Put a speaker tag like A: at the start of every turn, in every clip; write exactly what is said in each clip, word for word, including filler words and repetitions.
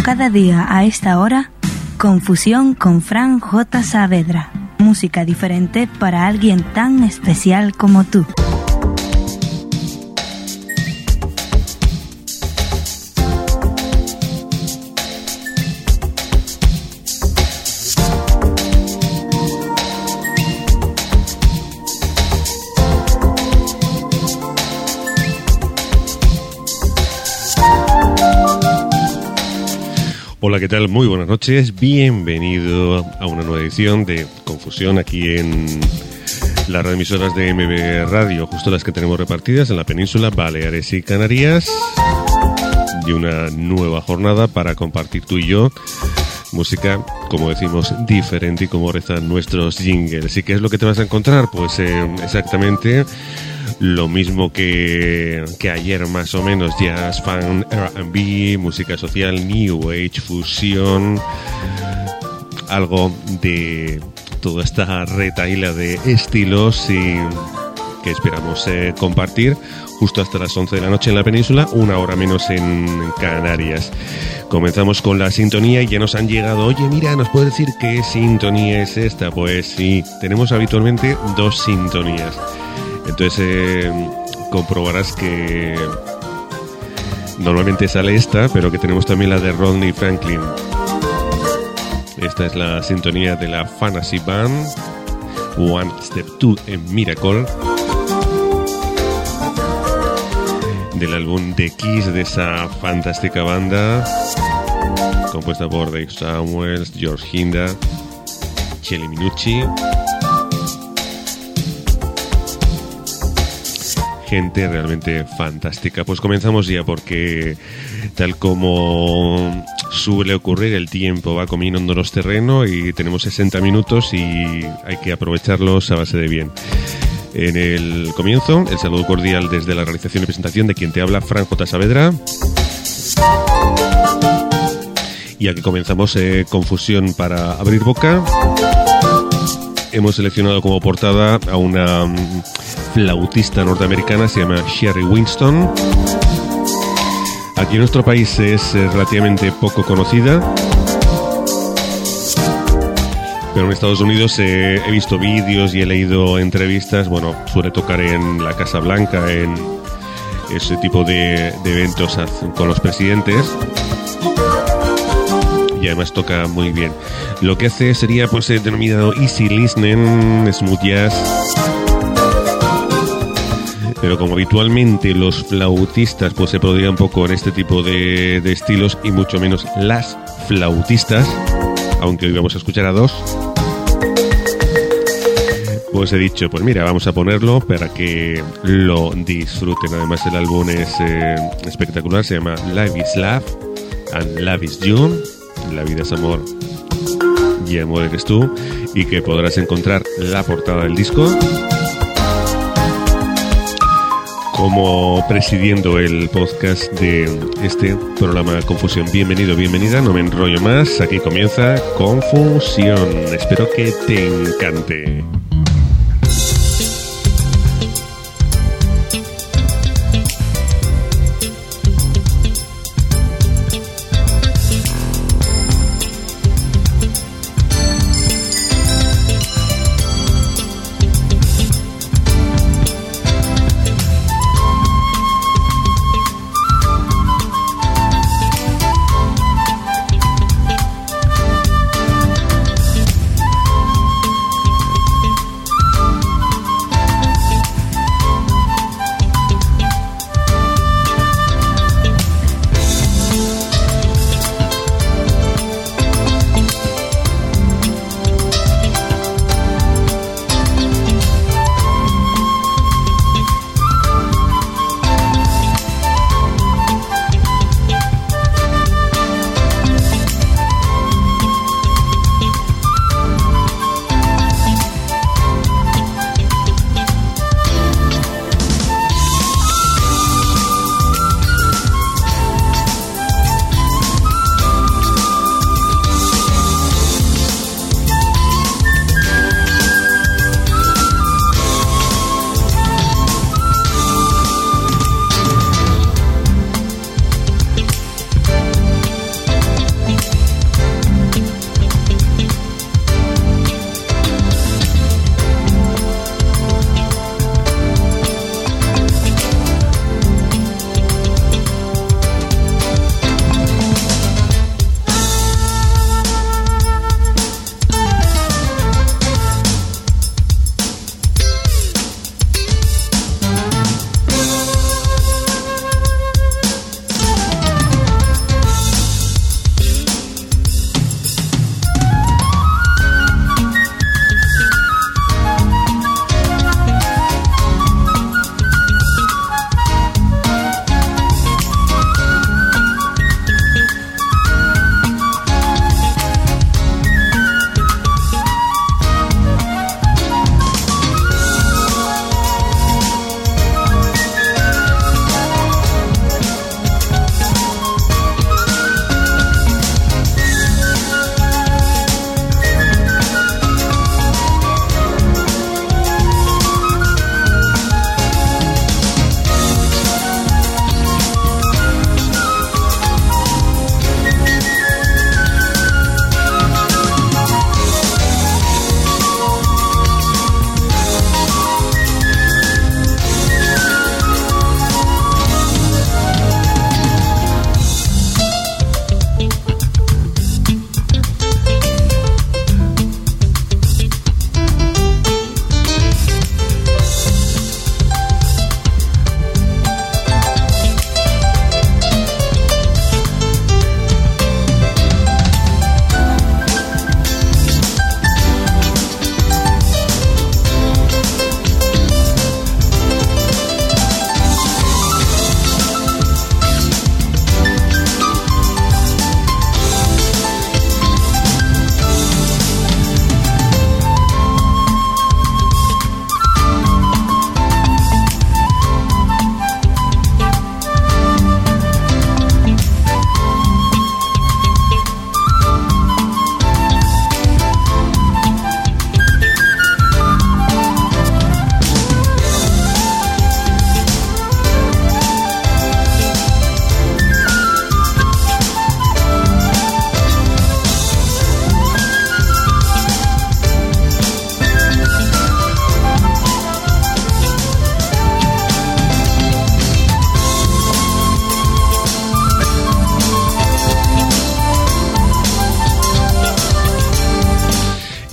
A: Cada día a esta hora, Confusión con Fran J. Saavedra. Música diferente para alguien tan especial como tú.
B: Hola, ¿qué tal? Muy buenas noches. Bienvenido a una nueva edición de Confusión aquí en las radioemisoras de M B Radio, justo las que tenemos repartidas en la península, Baleares y Canarias, y una nueva jornada para compartir tú y yo música, como decimos, diferente y como rezan nuestros jingles. ¿Y qué es lo que te vas a encontrar? Pues eh, exactamente lo mismo que, que ayer, más o menos: jazz, funk, R and B, música social, new age, fusión, algo de toda esta retahíla de estilos y que esperamos eh, compartir justo hasta las once de la noche en la península, una hora menos en Canarias. Comenzamos con la sintonía y ya nos han llegado: oye, mira, ¿nos puedes decir qué sintonía es esta? Pues sí, tenemos habitualmente dos sintonías. Entonces eh, comprobarás que normalmente sale esta, pero que tenemos también la de Rodney Franklin. Esta es la sintonía de la Fantasy Band, One Step Two en Miracle, del álbum The Kiss, de esa fantástica banda compuesta por Dave Samuels, George Hinda, Chelly Minucci. Gente realmente fantástica. Pues comenzamos ya, porque tal como suele ocurrir, el tiempo va comiéndonos terreno y tenemos sesenta minutos y hay que aprovecharlos a base de bien. En el comienzo, el saludo cordial desde la realización y presentación de quien te habla, Fran J. Saavedra. Y aquí comenzamos eh, Confusión para abrir boca. Hemos seleccionado como portada a una um, flautista norteamericana, se llama Sherry Winston. Aquí en nuestro país es eh, relativamente poco conocida, pero en Estados Unidos eh, he visto vídeos y he leído entrevistas. Bueno, suele tocar en la Casa Blanca, en ese tipo de, de eventos con los presidentes. Y además toca muy bien. Lo que hace sería pues eh, denominado easy listening, smooth jazz. Pero como habitualmente los flautistas pues se prodigan un poco en este tipo de, de estilos, y mucho menos las flautistas, aunque hoy vamos a escuchar a dos, pues he dicho, pues mira, vamos a ponerlo para que lo disfruten. Además el álbum es eh, espectacular, se llama Life is Love and Love is You. La vida es amor y amor eres tú, y que podrás encontrar la portada del disco. Como presidiendo el podcast de este programa Confusión. Bienvenido, bienvenida, no me enrollo más, aquí comienza Confusión. Espero que te encante.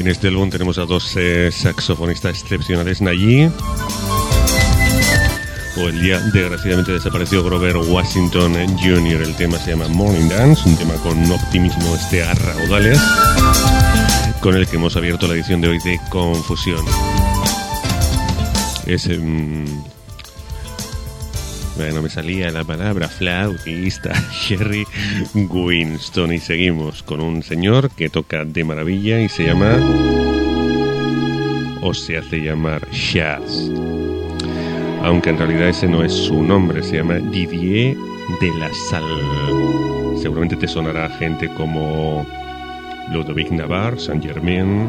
B: En este álbum tenemos a dos eh, saxofonistas excepcionales, Nayi, o el ya desgraciadamente desaparecido Grover Washington junior El tema se llama Morning Dance, un tema con un optimismo este a raudales, con el que hemos abierto la edición de hoy de Confusión. Es... Um, bueno, me salía la palabra flautista, Jerry Winston. Y seguimos con un señor que toca de maravilla y se llama... o se hace llamar Chas. Aunque en realidad ese no es su nombre, se llama Didier de la Salle. Seguramente te sonará gente como Ludovic Navarre, Saint-Germain.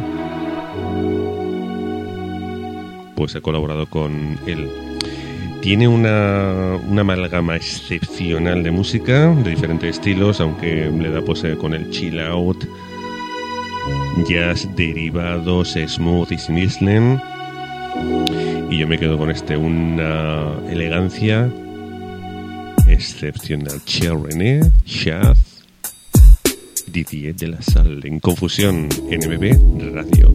B: Pues ha colaborado con él. Tiene una, una amalgama excepcional de música, de diferentes estilos, aunque le da pues con el chill out, jazz derivados, smooth y sin island. Y yo me quedo con este, una elegancia excepcional. Cher René, Chas, Didier de la Salle, en Confusión, N M B Radio.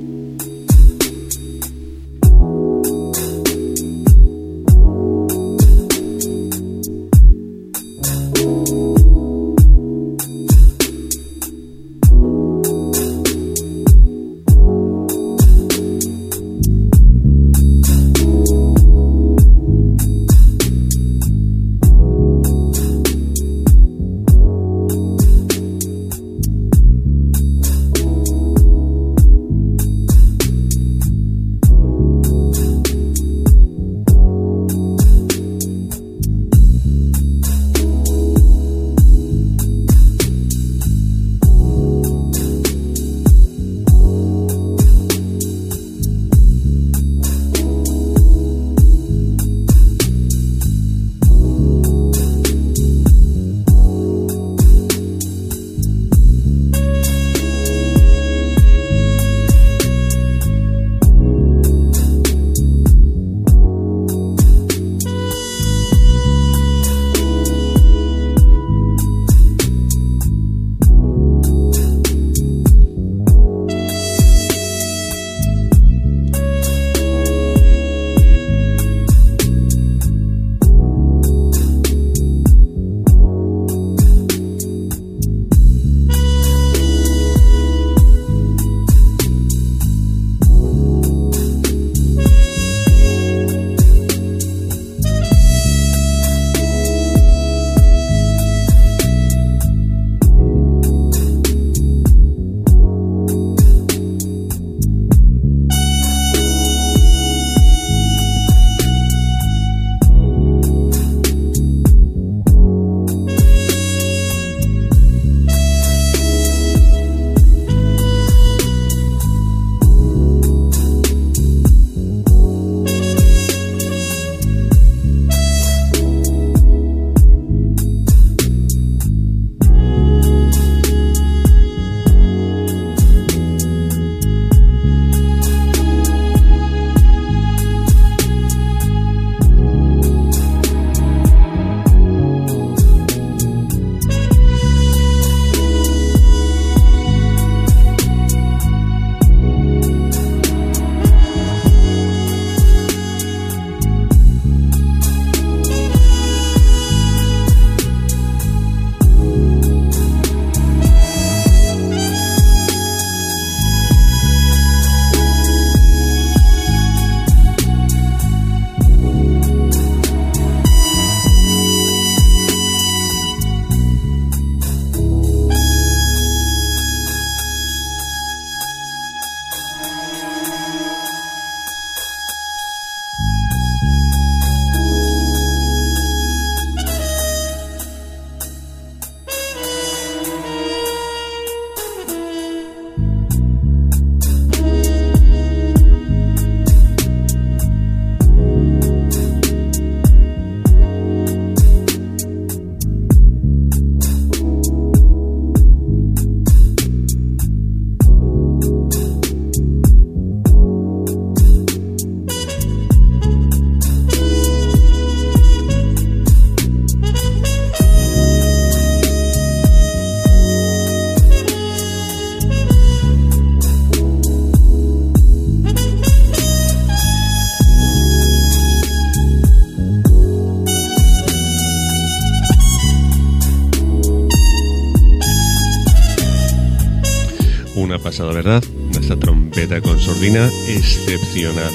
B: Una pasada, ¿verdad? Esta trompeta con sordina excepcional.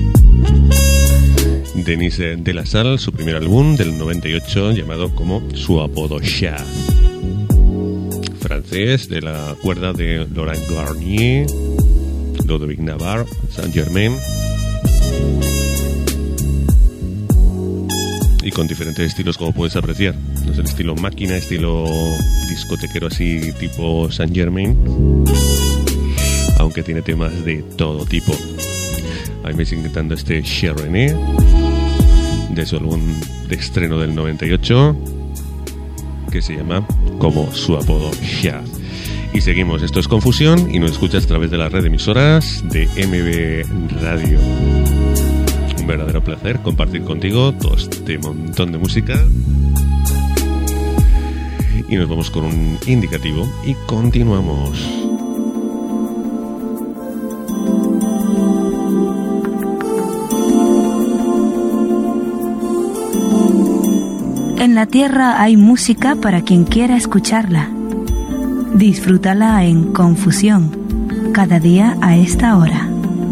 B: Denise de la Salle, su primer álbum del noventa y ocho, llamado como su apodo Chat. Francés, de la cuerda de Laurent Garnier, Ludovic Navarre, Saint-Germain. Y con diferentes estilos, como puedes apreciar. No es el estilo máquina, estilo discotequero así tipo Saint-Germain, aunque tiene temas de todo tipo. A mí me sigue encantando este Cher René, de su álbum de estreno del noventa y ocho, que se llama como su apodo Chat. Y seguimos, esto es Confusión y nos escuchas a través de la red de emisoras de M B Radio. Un verdadero placer compartir contigo todo este montón de música. Y nos vamos con un indicativo y continuamos.
A: En la tierra hay música para quien quiera escucharla. Disfrútala en Confusión, cada día a esta hora.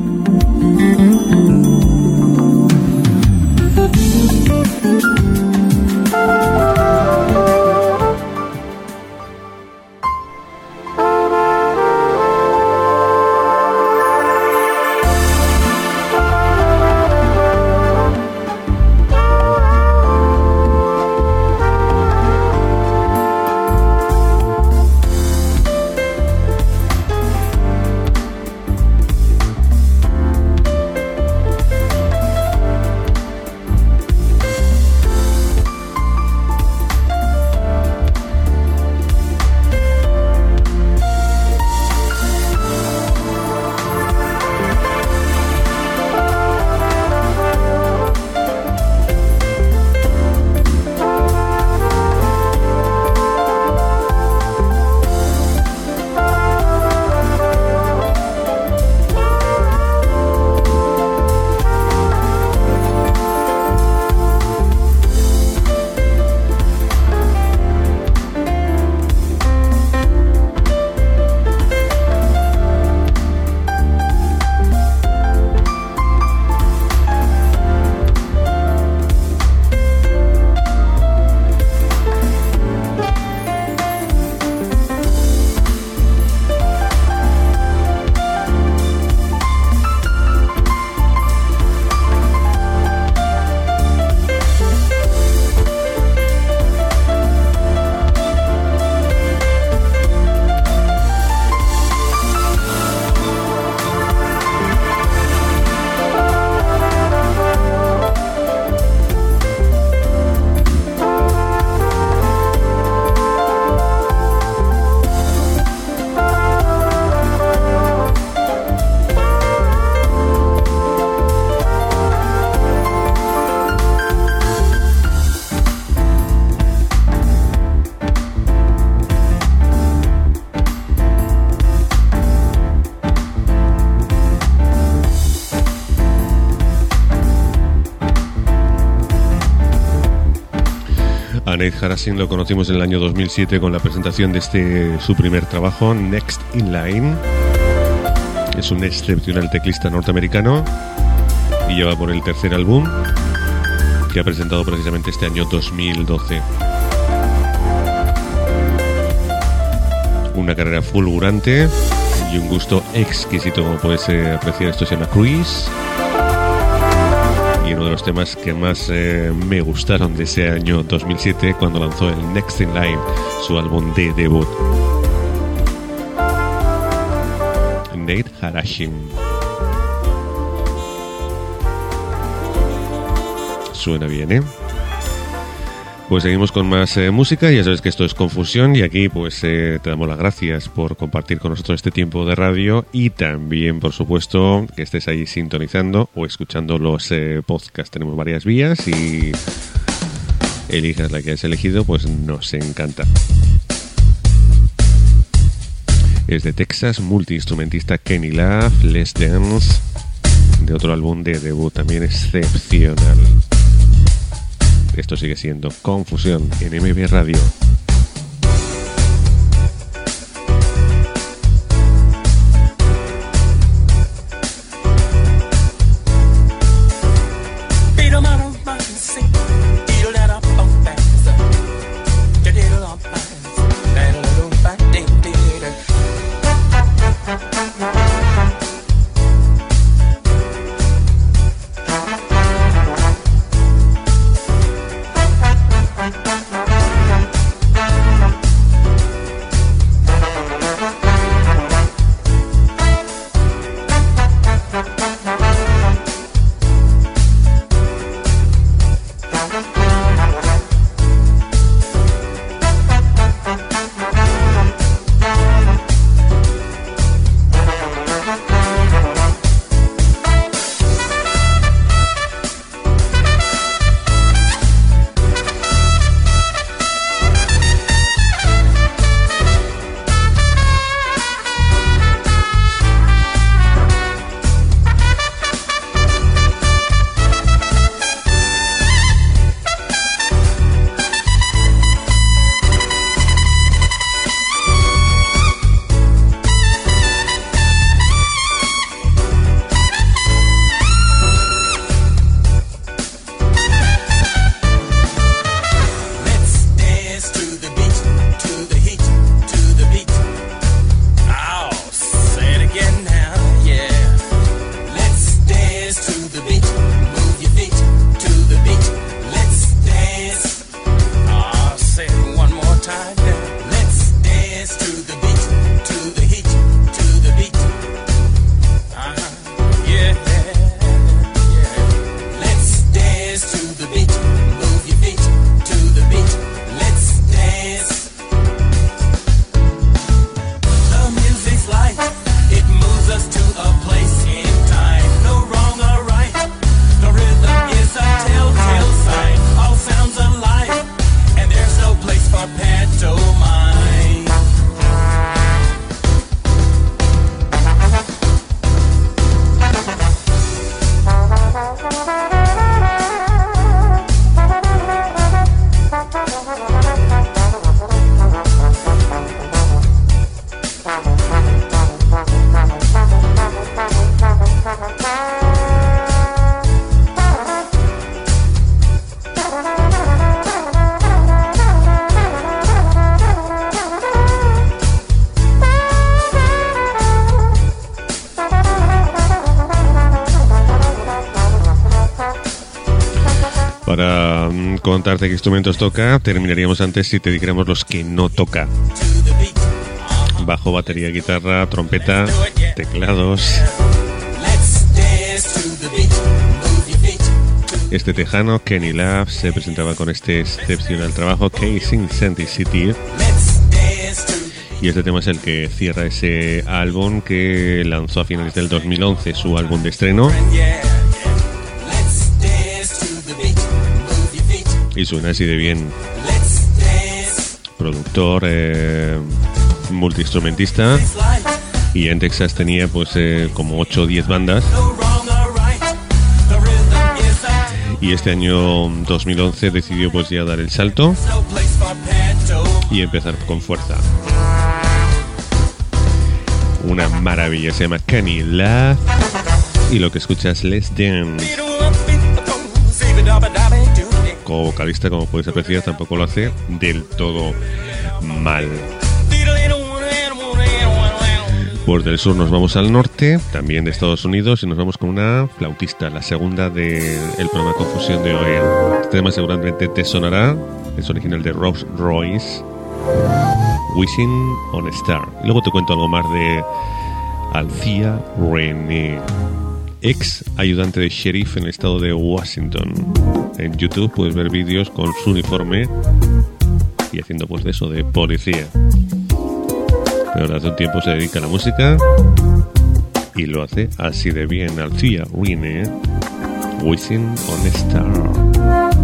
B: A Nate Harasin lo conocimos en el año dos mil siete con la presentación de este su primer trabajo, Next in Line. Es un excepcional teclista norteamericano y lleva por el tercer álbum que ha presentado precisamente este año dos mil doce. Una carrera fulgurante y un gusto exquisito, como puedes eh, apreciar. Esto se llama Cruise. Y uno de los temas que más eh, me gustaron de ese año dos mil siete, cuando lanzó el Next in Line, su álbum de debut. Nate Harasin. Suena bien, ¿eh? Pues seguimos con más eh, música. Ya sabes que esto es Confusión y aquí pues eh, te damos las gracias por compartir con nosotros este tiempo de radio y también, por supuesto, que estés ahí sintonizando o escuchando los eh, podcasts. Tenemos varias vías y elijas la que has elegido, pues nos encanta. Es de Texas, multiinstrumentista Kenny Love, Let's Dance, de otro álbum de debut también excepcional. Esto sigue siendo Confusión en M B Radio. mmm, contarte qué instrumentos toca, terminaríamos antes si te dijéramos los que no toca. Bajo, batería, guitarra, trompeta, teclados. Este tejano, Kenny Love, se presentaba con este excepcional trabajo, Case in Sandy City. Y este tema es el que cierra ese álbum que lanzó a finales del dos mil once, su álbum de estreno. Y suena así de bien. Productor, eh, multiinstrumentista. Y en Texas tenía pues eh, como ocho o diez bandas. Y este año dos mil once decidió pues ya dar el salto y empezar con fuerza. Una maravilla, se llama Kenny Love y lo que escuchas, Let's Dance. Como vocalista, como podéis apreciar, tampoco lo hace del todo mal. Pues del sur nos vamos al norte, también de Estados Unidos, y nos vamos con una flautista, la segunda del programa Confusión de hoy. Este tema seguramente te sonará, es original de Rolls Royce, Wishing on a Star. Y luego te cuento algo más de Althea René, ex ayudante de sheriff en el estado de Washington. En YouTube puedes ver vídeos con su uniforme y haciendo pues de eso, de policía. Pero hace un tiempo se dedica a la música y lo hace así de bien. Althea René, Wishing on a Star.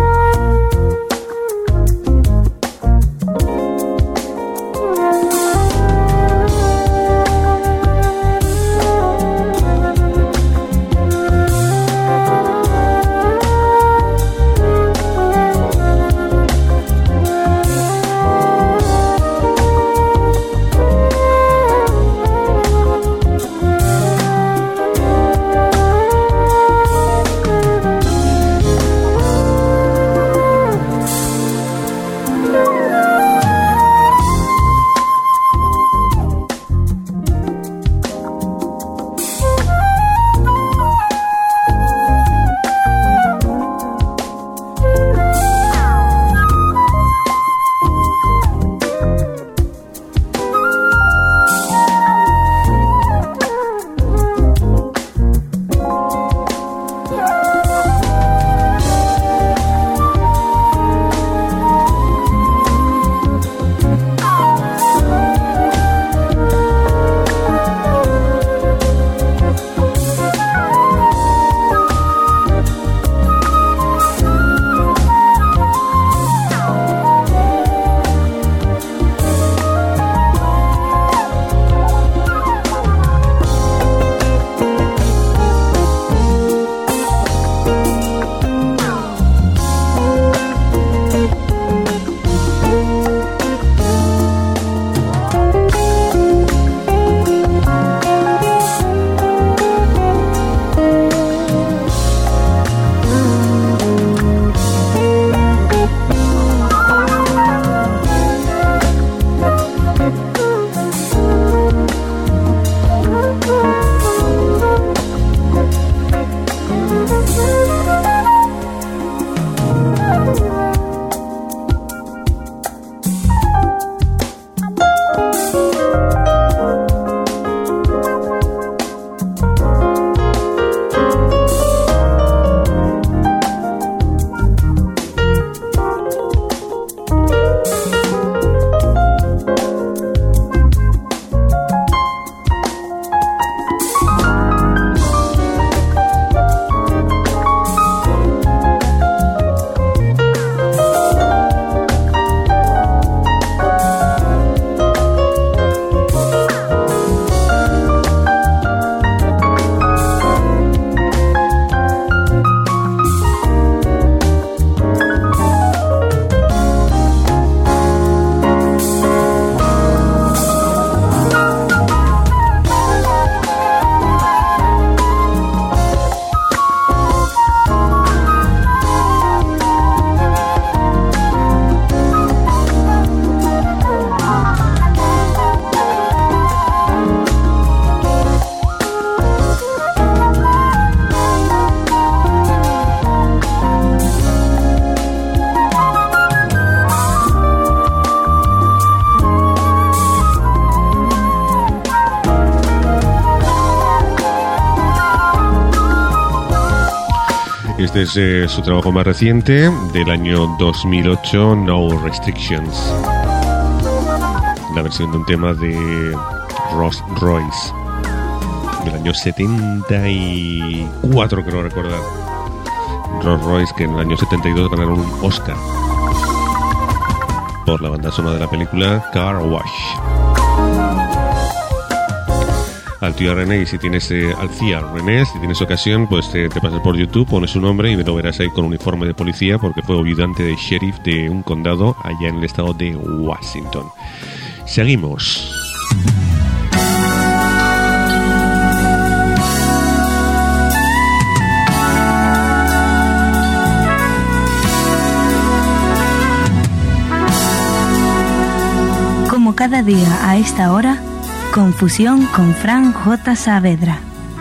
C: We'll be right back.
B: es desde su trabajo más reciente, del año dos mil ocho, No Restrictions. La versión de un tema de Ross Royce, del año setenta y cuatro, creo recordar. Ross Royce, que en el año setenta y dos ganaron un Oscar por la banda sonora de la película Car Wash. Al tío René, y si tienes eh, al C I A René, si tienes ocasión, pues te, te pasas por YouTube, pones su nombre y me lo verás ahí con uniforme de policía, porque fue ayudante de sheriff de un condado allá en el estado de Washington. Seguimos.
A: Como cada día a esta hora, Confusión con Fran J. Saavedra.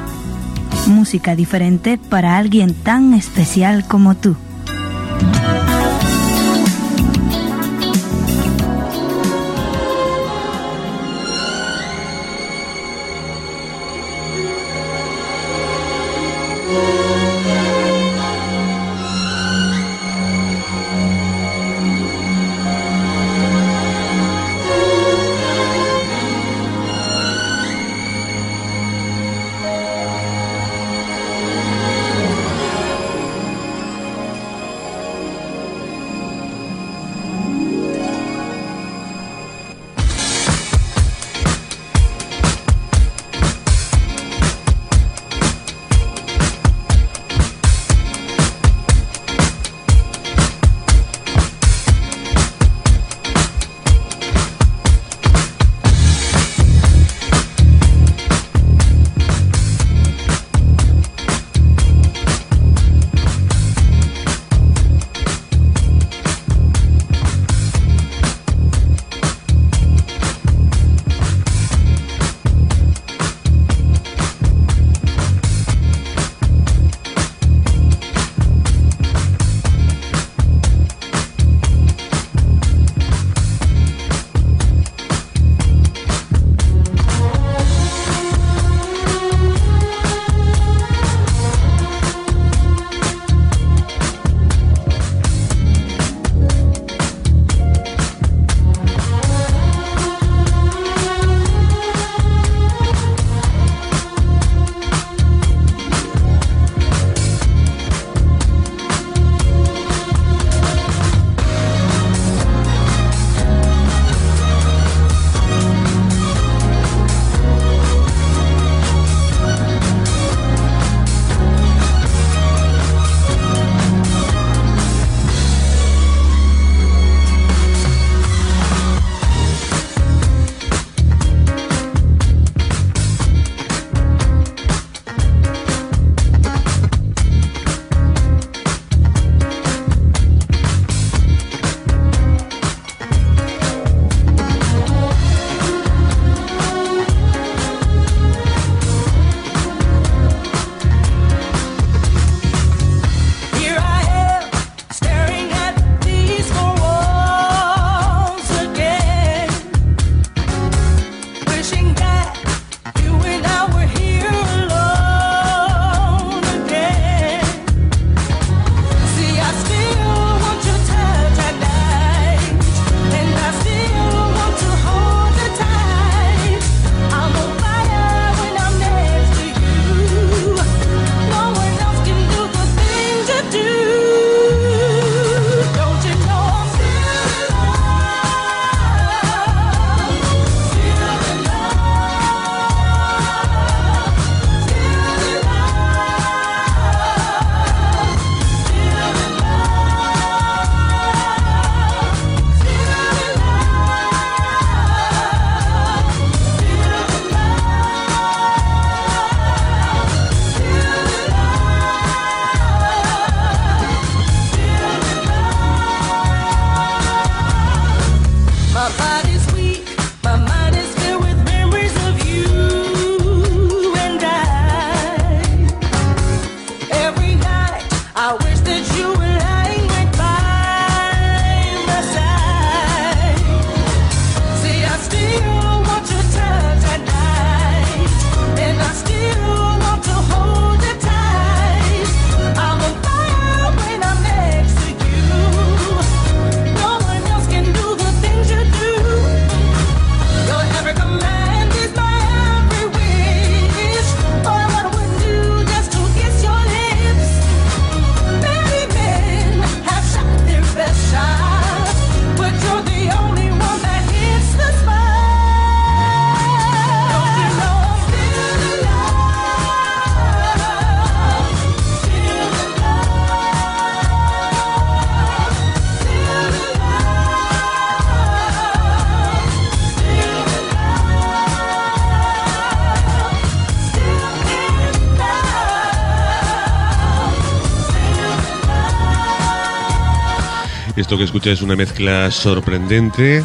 A: Música diferente para alguien tan especial como tú.
C: Still want to hold you tight. I'm on fire.
B: Esto que escuchas es una mezcla sorprendente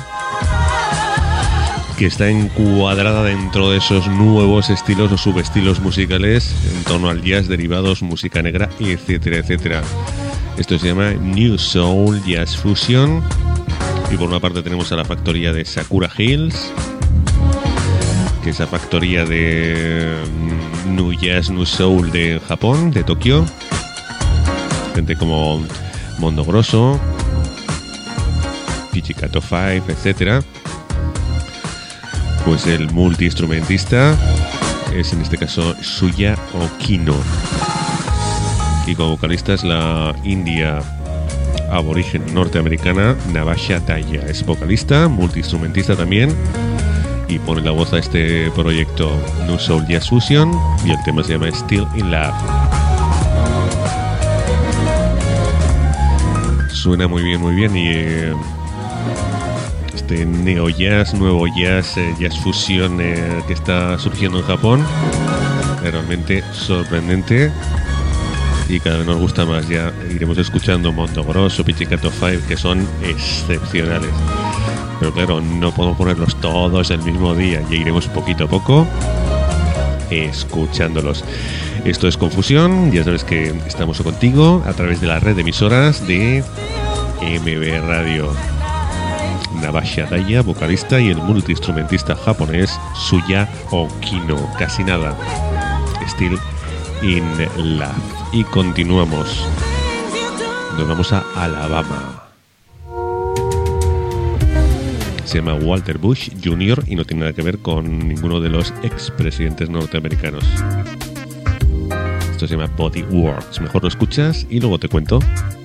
B: que está encuadrada dentro de esos nuevos estilos o subestilos musicales en torno al jazz, derivados, música negra, etcétera, etcétera. Esto se llama New Soul Jazz Fusion. Y por una parte tenemos a la factoría de Sakura Hills, que es la factoría de New Jazz, New Soul de Japón, de Tokio. Gente como Mondo Grosso, Pizzicato Five, etcétera. Pues el multiinstrumentista es en este caso Shuya Okino. Y como vocalista es la india aborigen norteamericana Navasha Daya. Es vocalista, multiinstrumentista también, y pone la voz a este proyecto New Soul Jazz Fusion, y el tema se llama Still in Love. Suena muy bien, muy bien, y eh, este neo jazz, nuevo jazz, eh, jazz fusión eh, que está surgiendo en Japón es realmente sorprendente y cada vez nos gusta más. Ya iremos escuchando Mondo Grosso, Pizzicato Five, que son excepcionales, pero claro, no podemos ponerlos todos el mismo día, ya iremos poquito a poco escuchándolos. Esto es Confusión, ya sabes que estamos contigo a través de la red de emisoras de M B Radio. Navasha Daya, vocalista, y el multiinstrumentista japonés Shuya Okino. Casi nada. Still in Love. Y continuamos. Nos vamos a Alabama. Se llama Walter Bush junior y no tiene nada que ver con ninguno de los expresidentes norteamericanos. Esto se llama Body Works. Mejor lo escuchas y luego te cuento.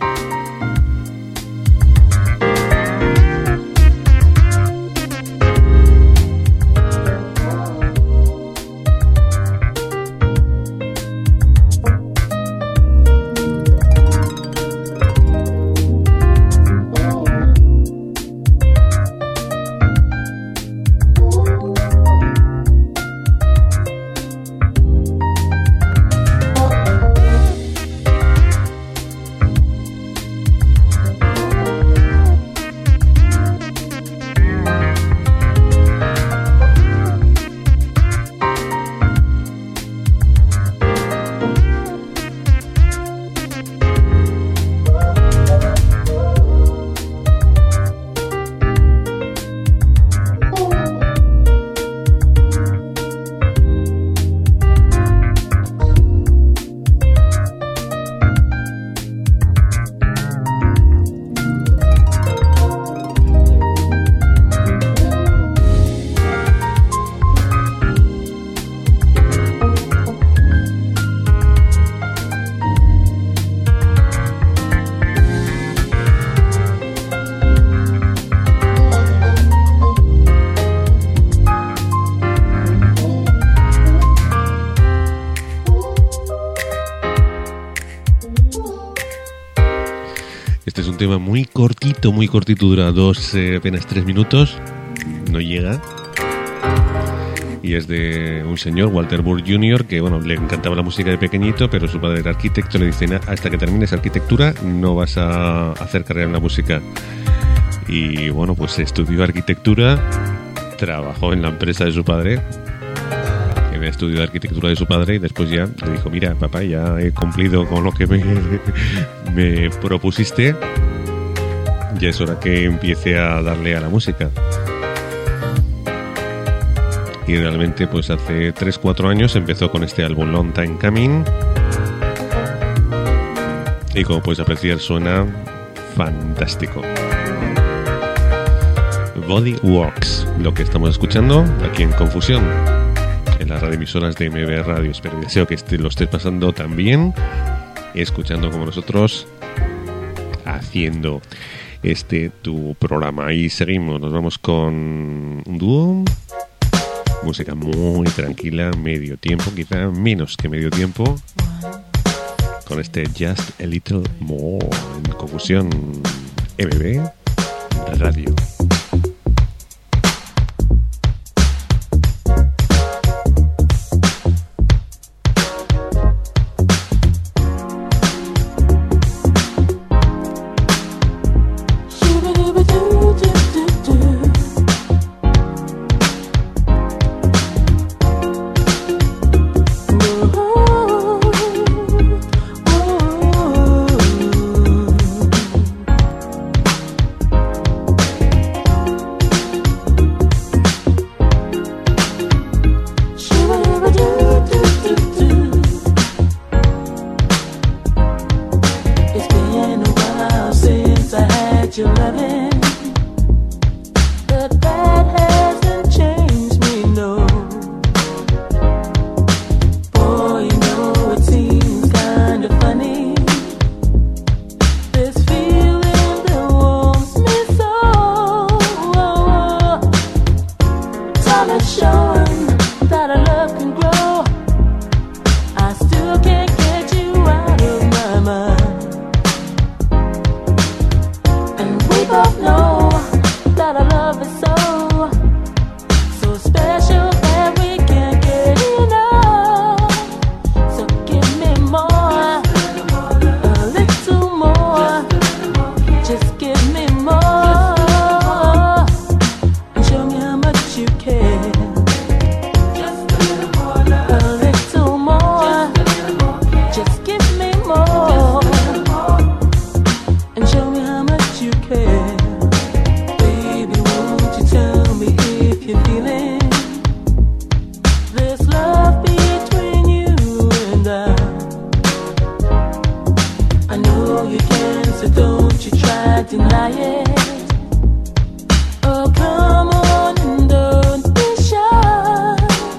B: Este es un tema muy cortito, muy cortito, dura dos, eh, apenas tres minutos, no llega. Y es de un señor, Walter Bush junior, que bueno, le encantaba la música de pequeñito, pero su padre era arquitecto, le dice, hasta que termines arquitectura no vas a hacer carrera en la música. Y bueno, pues estudió arquitectura, trabajó en la empresa de su padre, que había estudiado arquitectura de su padre, y después ya le dijo, mira papá, ya he cumplido con lo que me, me propusiste, ya es hora que empiece a darle a la música. Y realmente pues hace tres cuatro años empezó con este álbum Long Time Coming, y como puedes apreciar suena fantástico. Body Works, lo que estamos escuchando aquí en Confusión, en las radioemisoras de M B Radio. Espero y deseo que este, lo estés pasando también, escuchando como nosotros, haciendo este tu programa. Y seguimos, nos vamos con un dúo, música muy tranquila, medio tiempo, quizá menos que medio tiempo, con este Just a Little More en Confusión M B Radio.
C: your loving, but that hasn't changed me, no. Boy, you know it seems kind of funny, this feeling that warms me so. Time is showing that our love can grow. I still can't get you out of my mind, and we both know that our love is so, so special that we can't get enough. So give me more, a little more, just give me more, and show me how much you care. A little more, just give me more, and show me how much you care. Baby, won't you tell me if you're feeling this love between you and I? I know you can, so don't you try to deny it. Oh, come on and don't be shy.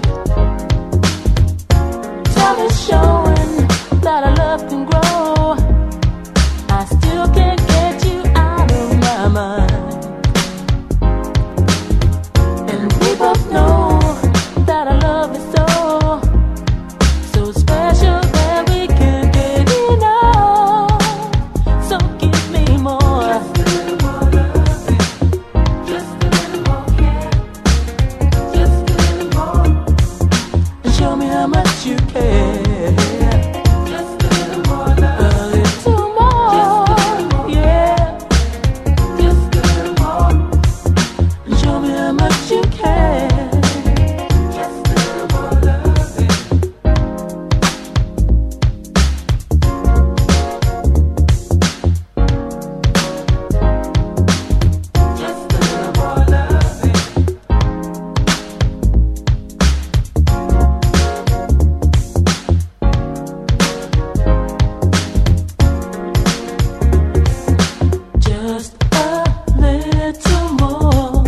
C: Time is showing that our love can grow. I still can't get you out of my mind, and we both know that our love is so, so special that we can't get enough. So give me more, just a little more, just a little more, and show me how much you care. Just a little more love, a little more, yeah. Just a little more, and show me how much you care. Just a little more love, just a little more love. Just a little more.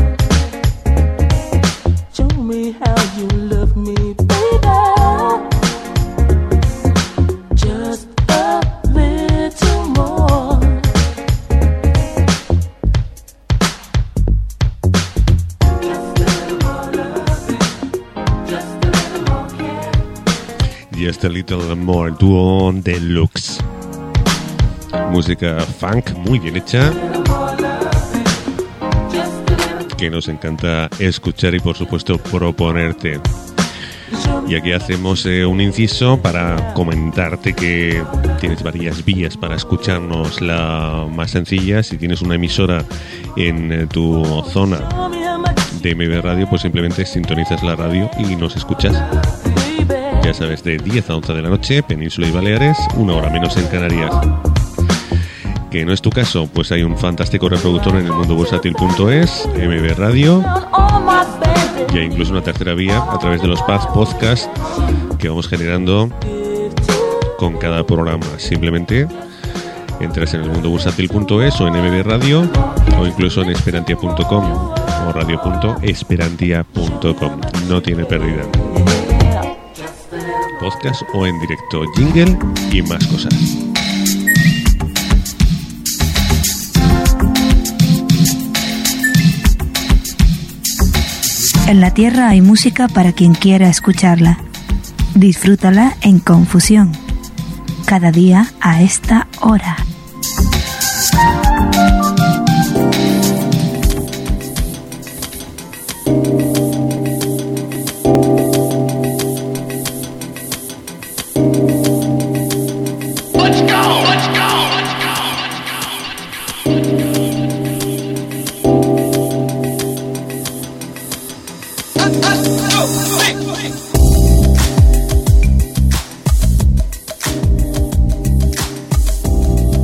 C: Show me how you love me, baby. Just a little more. Just a little more love, just a little more care.
B: Just a Little More, dúo deluxe. Música funk muy bien hecha, que nos encanta escuchar y por supuesto proponerte. Y aquí hacemos eh, un inciso para comentarte que tienes varias vías para escucharnos. La más sencilla, si tienes una emisora en eh, tu zona de M B Radio, pues simplemente sintonizas la radio y nos escuchas. Ya sabes, de diez a once de la noche, Península y Baleares, una hora menos en Canarias. Que no es tu caso, pues hay un fantástico reproductor en el mundo bursátil punto es, M B Radio, y hay incluso una tercera vía a través de los Paz Podcast que vamos generando con cada programa. Simplemente entras en el mundo bursátil punto es o en M B Radio o incluso en esperantia punto com o radio punto esperantia punto com. No tiene pérdida. Podcast o en directo, jingle y más cosas.
A: En la Tierra hay música para quien quiera escucharla. Disfrútala en Confusión. Cada día a esta hora.
C: Hey!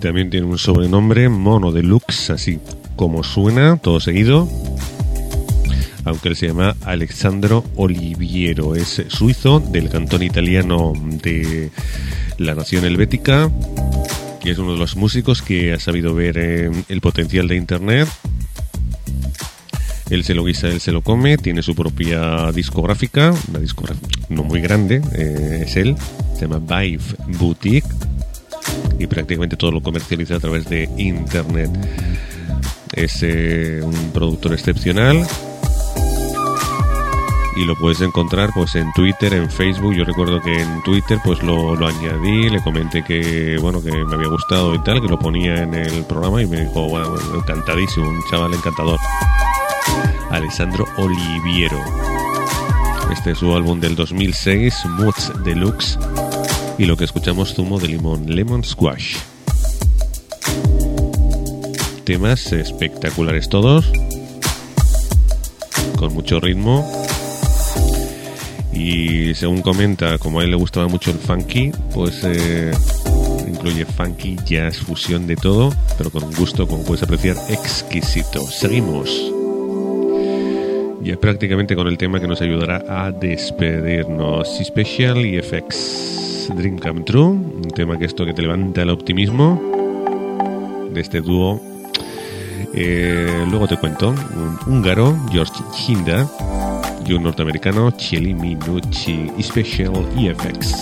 B: también tiene un sobrenombre, Mono Deluxe, así como suena, todo seguido. Aunque él se llama Alessandro Oliviero, es suizo del cantón italiano de la nación helvética, y es uno de los músicos que ha sabido ver eh, el potencial de Internet. Él se lo guisa, él se lo come, tiene su propia discográfica, una discográfica no muy grande, eh, es él, se llama Vive Boutique, y prácticamente todo lo comercializa a través de Internet. Es eh, un productor excepcional, y lo puedes encontrar pues en Twitter, en Facebook. Yo recuerdo que en Twitter pues lo, lo añadí, le comenté que bueno, que me había gustado y tal, que lo ponía en el programa, y me dijo, bueno, encantadísimo, un chaval encantador. Alessandro Oliviero. Este es su álbum del dos mil seis, Moods Deluxe, y lo que escuchamos, Zumo de Limón, Lemon Squash. Temas espectaculares todos, con mucho ritmo, y según comenta, como a él le gustaba mucho el funky, pues eh, incluye funky, jazz, fusión, de todo, pero con un gusto, como puedes apreciar, exquisito. Seguimos ya prácticamente con el tema que nos ayudará a despedirnos, Special E F X, Dream Come True, un tema que esto que te levanta el optimismo de este dúo. Eh, luego te cuento, un húngaro, George Hinda, y un norteamericano, Celi Minucci, Special E F X.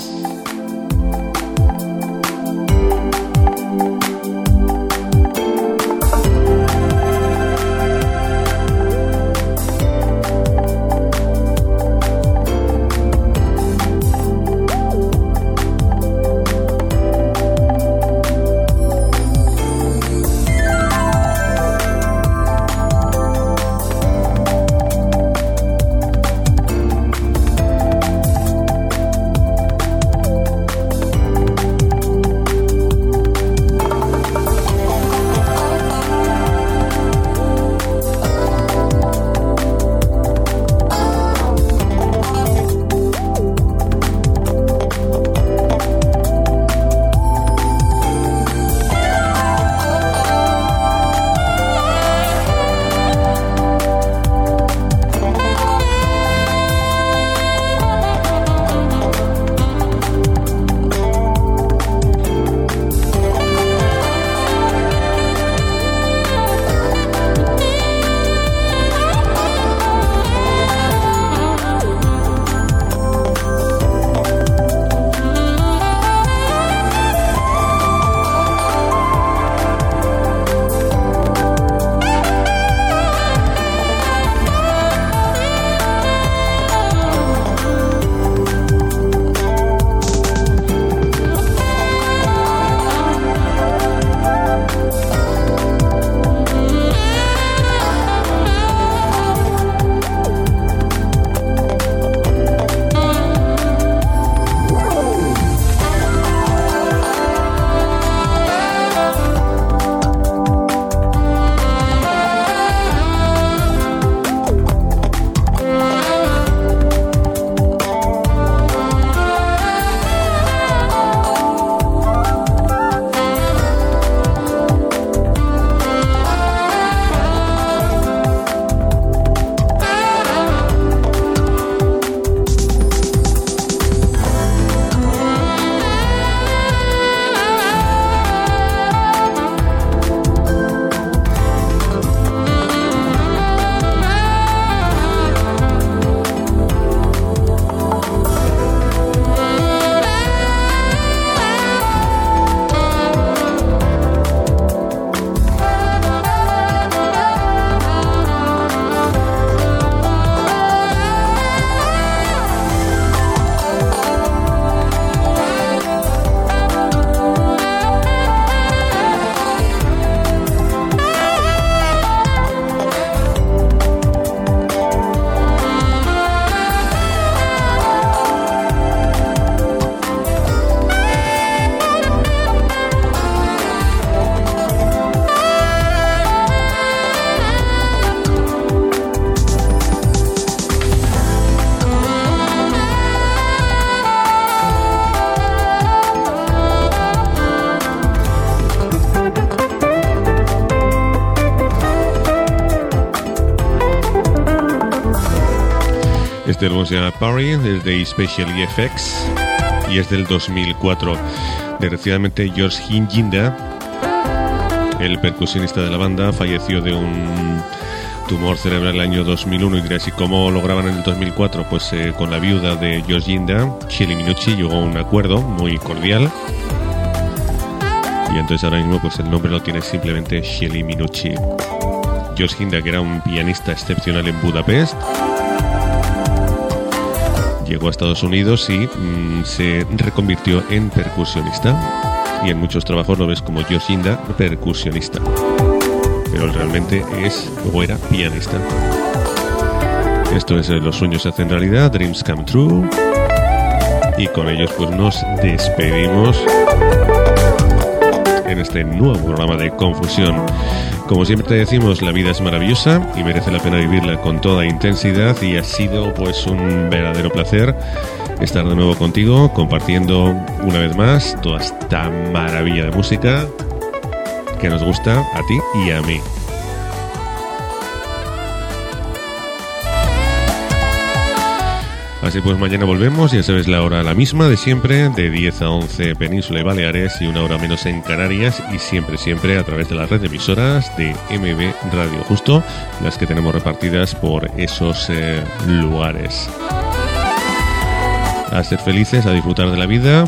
B: Este álbum se llama Party, es de Special E F X y es del dos mil cuatro. Desgraciadamente, George Hinginda, el percusionista de la banda, falleció de un tumor cerebral el año dos mil uno. Y dirás, ¿y cómo lo graban en el dos mil cuatro? Pues eh, con la viuda de George Hinda, Shelly Minucci, llegó a un acuerdo muy cordial. Y entonces ahora mismo pues el nombre lo tiene simplemente Shelly Minucci. George Hinda, que era un pianista excepcional en Budapest, llegó a Estados Unidos y mmm, se reconvirtió en percusionista. Y en muchos trabajos lo ves como George Hinda, percusionista. Pero realmente es o era pianista. Esto es Los sueños se hacen realidad, Dreams Come True. Y con ellos pues nos despedimos en este nuevo programa de Confusión. Como siempre te decimos, la vida es maravillosa y merece la pena vivirla con toda intensidad, y ha sido pues un verdadero placer estar de nuevo contigo, compartiendo una vez más toda esta maravilla de música que nos gusta a ti y a mí. Así pues, mañana volvemos, ya sabes, la hora la misma de siempre, de diez a once Península y Baleares, y una hora menos en Canarias, y siempre, siempre a través de la red de emisoras de M B Radio, justo las que tenemos repartidas por esos eh, lugares. A ser felices, a disfrutar de la vida,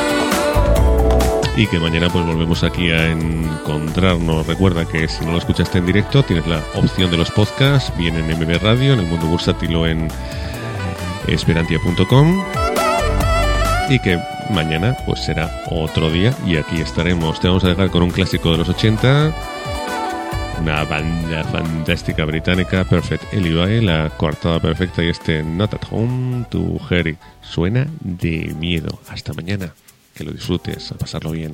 B: y que mañana pues volvemos aquí a encontrarnos. Recuerda que si no lo escuchaste en directo, tienes la opción de los podcasts, bien en M B Radio, en el Mundo Bursátil o en esperantia punto com, y que mañana pues será otro día y aquí estaremos. Te vamos a dejar con un clásico de los ochenta, una banda fantástica británica, Perfect Eli, la coartada perfecta, y este Not at Home to Harry. Suena de miedo. Hasta mañana, que lo disfrutes, a pasarlo bien.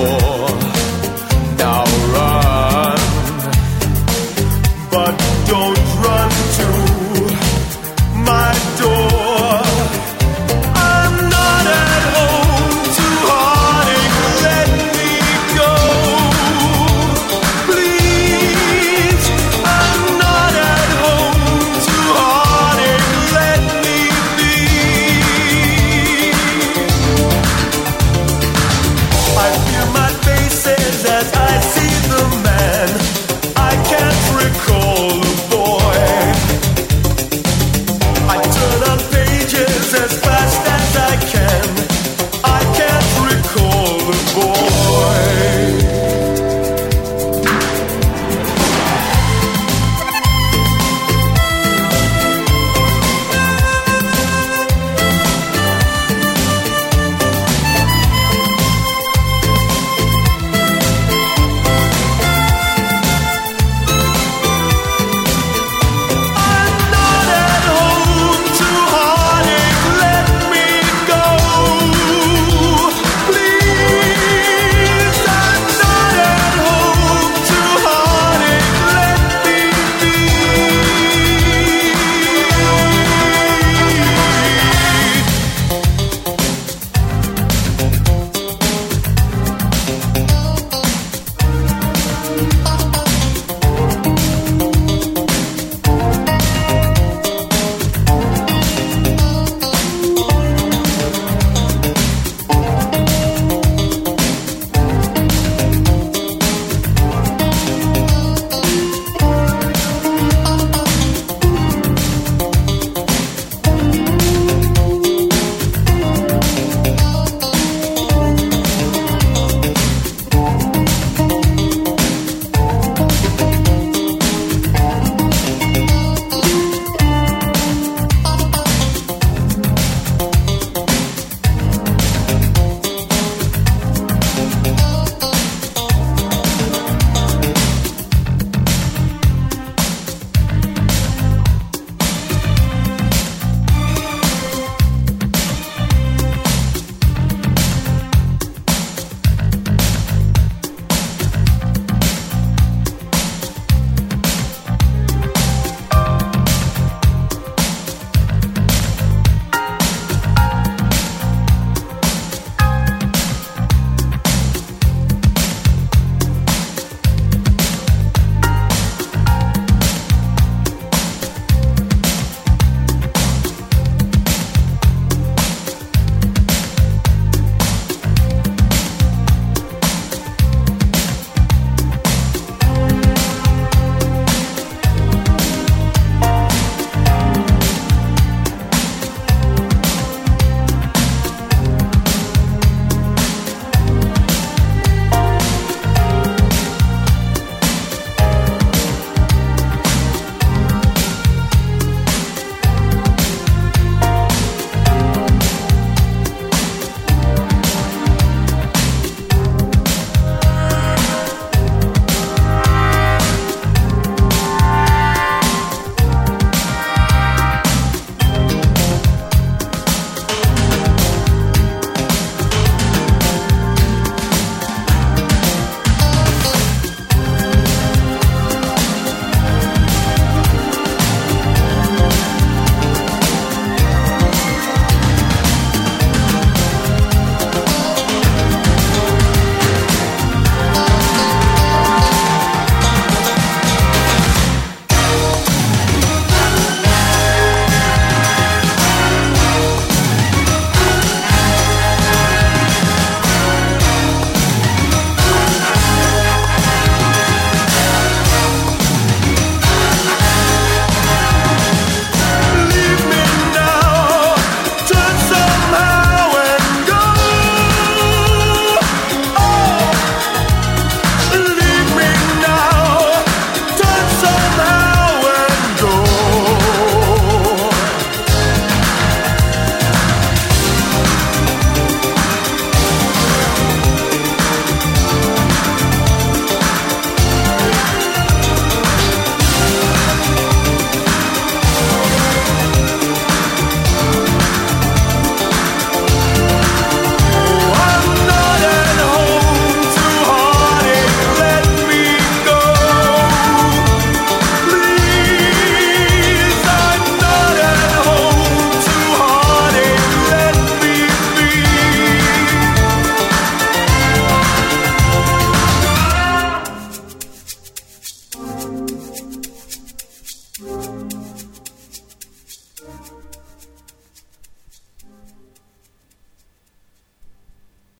D: But don't